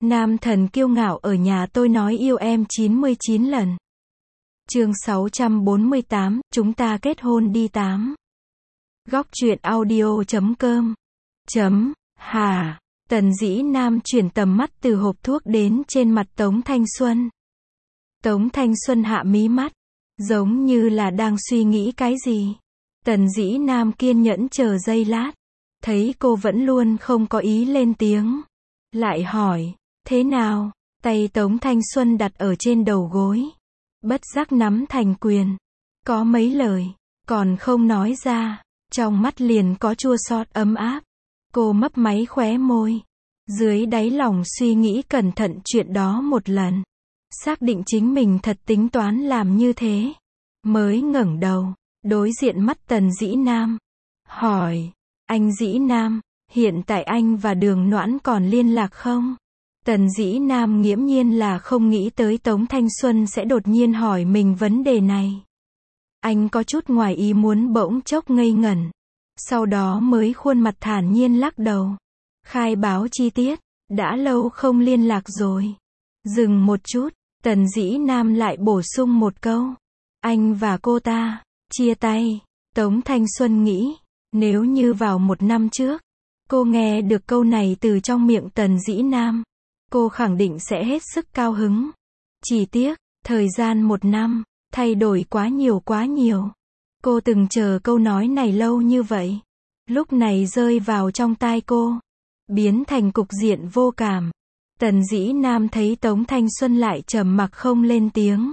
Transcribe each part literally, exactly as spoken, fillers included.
Nam thần kiêu ngạo ở nhà tôi nói yêu em chín mươi chín lần. Chương sáu trăm bốn mươi tám, chúng ta kết hôn đi tám. Góc truyện audio chấm com. Chấm, hà. Tần Dĩ Nam chuyển tầm mắt từ hộp thuốc đến trên mặt Tống Thanh Xuân. Tống Thanh Xuân hạ mí mắt, giống như là đang suy nghĩ cái gì. Tần Dĩ Nam kiên nhẫn chờ giây lát, thấy cô vẫn luôn không có ý lên tiếng, lại hỏi, thế nào? Tay Tống Thanh Xuân đặt ở trên đầu gối, bất giác nắm thành quyền. Có mấy lời, còn không nói ra, trong mắt liền có chua xót ấm áp. Cô mấp máy khóe môi, dưới đáy lòng suy nghĩ cẩn thận chuyện đó một lần, xác định chính mình thật tính toán làm như thế, mới ngẩng đầu, đối diện mắt Tần Dĩ Nam, hỏi, anh Dĩ Nam, hiện tại anh và Đường Noãn còn liên lạc không? Tần Dĩ Nam nghiễm nhiên là không nghĩ tới Tống Thanh Xuân sẽ đột nhiên hỏi mình vấn đề này. Anh có chút ngoài ý muốn, bỗng chốc ngây ngẩn, sau đó mới khuôn mặt thản nhiên lắc đầu, khai báo chi tiết, đã lâu không liên lạc rồi. Dừng một chút, Tần Dĩ Nam lại bổ sung một câu, anh và cô ta chia tay. Tống Thanh Xuân nghĩ, nếu như vào một năm trước, cô nghe được câu này từ trong miệng Tần Dĩ Nam, cô khẳng định sẽ hết sức cao hứng. Chỉ tiếc, thời gian một năm, thay đổi quá nhiều quá nhiều. Cô từng chờ câu nói này lâu như vậy, lúc này rơi vào trong tai cô, biến thành cục diện vô cảm. Tần Dĩ Nam thấy Tống Thanh Xuân lại trầm mặc không lên tiếng,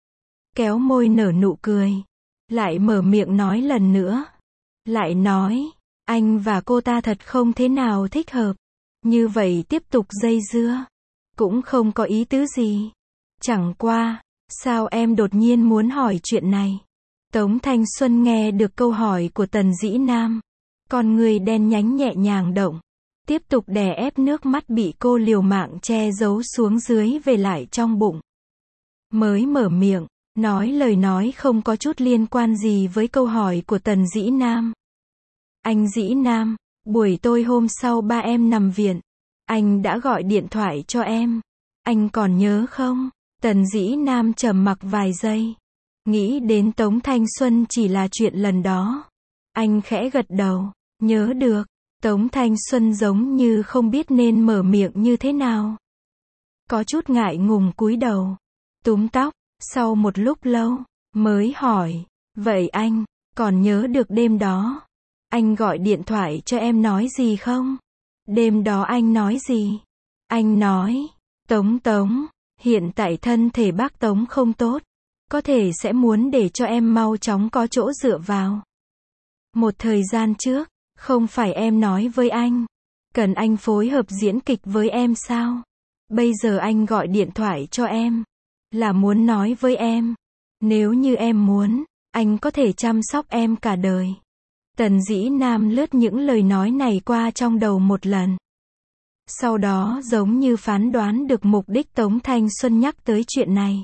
kéo môi nở nụ cười, lại mở miệng nói lần nữa, lại nói, anh và cô ta thật không thế nào thích hợp, như vậy tiếp tục dây dưa, cũng không có ý tứ gì. Chẳng qua, sao em đột nhiên muốn hỏi chuyện này? Tống Thanh Xuân nghe được câu hỏi của Tần Dĩ Nam, con người đen nhánh nhẹ nhàng động, tiếp tục đè ép nước mắt bị cô liều mạng che giấu xuống dưới về lại trong bụng. Mới mở miệng, nói lời nói không có chút liên quan gì với câu hỏi của Tần Dĩ Nam. Anh Dĩ Nam, buổi tối hôm sau ba em nằm viện, anh đã gọi điện thoại cho em, anh còn nhớ không? Tần Dĩ Nam trầm mặc vài giây, nghĩ đến Tống Thanh Xuân chỉ là chuyện lần đó, anh khẽ gật đầu, nhớ được. Tống Thanh Xuân giống như không biết nên mở miệng như thế nào, có chút ngại ngùng cúi đầu, túm tóc, sau một lúc lâu, mới hỏi, vậy anh, còn nhớ được đêm đó, anh gọi điện thoại cho em nói gì không? Đêm đó anh nói gì? Anh nói, Tống Tống, hiện tại thân thể bác Tống không tốt, có thể sẽ muốn để cho em mau chóng có chỗ dựa vào. Một thời gian trước, không phải em nói với anh, cần anh phối hợp diễn kịch với em sao? Bây giờ anh gọi điện thoại cho em, là muốn nói với em, nếu như em muốn, anh có thể chăm sóc em cả đời. Tần Dĩ Nam lướt những lời nói này qua trong đầu một lần. Sau đó giống như phán đoán được mục đích Tống Thanh Xuân nhắc tới chuyện này.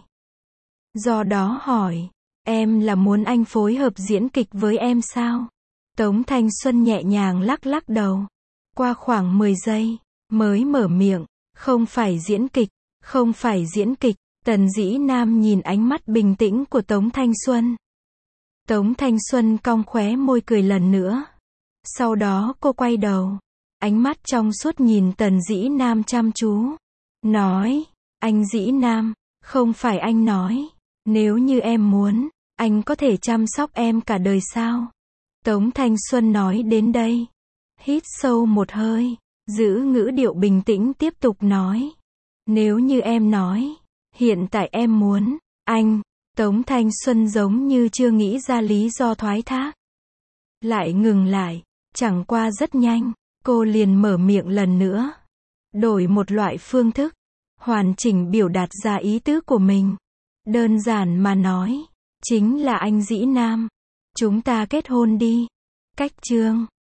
Do đó hỏi, em là muốn anh phối hợp diễn kịch với em sao? Tống Thanh Xuân nhẹ nhàng lắc lắc đầu. Qua khoảng mười giây, mới mở miệng, không phải diễn kịch, không phải diễn kịch. Tần Dĩ Nam nhìn ánh mắt bình tĩnh của Tống Thanh Xuân. Tống Thanh Xuân cong khóe môi cười lần nữa. Sau đó cô quay đầu, ánh mắt trong suốt nhìn Tần Dĩ Nam chăm chú, nói, anh Dĩ Nam, không phải anh nói, nếu như em muốn, anh có thể chăm sóc em cả đời sao? Tống Thanh Xuân nói đến đây, hít sâu một hơi, giữ ngữ điệu bình tĩnh tiếp tục nói, nếu như em nói, hiện tại em muốn, anh. Tống Thanh Xuân giống như chưa nghĩ ra lý do thoái thác, lại ngừng lại, chẳng qua rất nhanh, cô liền mở miệng lần nữa, đổi một loại phương thức, hoàn chỉnh biểu đạt ra ý tứ của mình. Đơn giản mà nói, chính là anh Dĩ Nam, chúng ta kết hôn đi. Cách chương